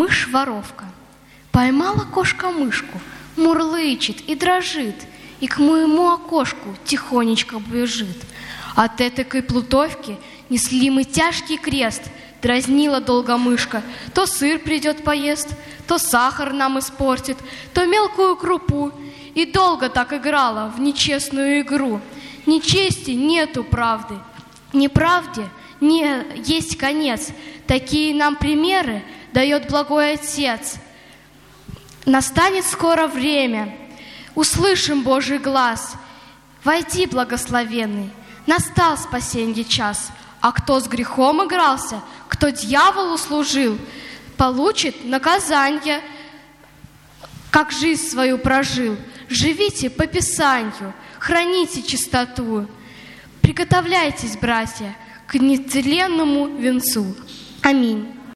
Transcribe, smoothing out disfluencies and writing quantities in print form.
Мышь-воровка. Поймала кошка мышку, мурлычет и дрожит, и к моему окошку тихонечко бежит. От этакой плутовки несли мы тяжкий крест. Дразнила долго мышка: то сыр придет поест, то сахар нам испортит, то мелкую крупу. И долго так играла в нечестную игру. Ни чести, нету правды, неправде не есть конец. Такие нам примеры дает благой Отец. Настанет скоро время, услышим Божий глас. Войди, благословенный, настал спасенье час. А кто с грехом игрался, кто дьяволу служил, получит наказание, как жизнь свою прожил. Живите по Писанию, храните чистоту. Приготовляйтесь, братья, к нетленному венцу. Аминь.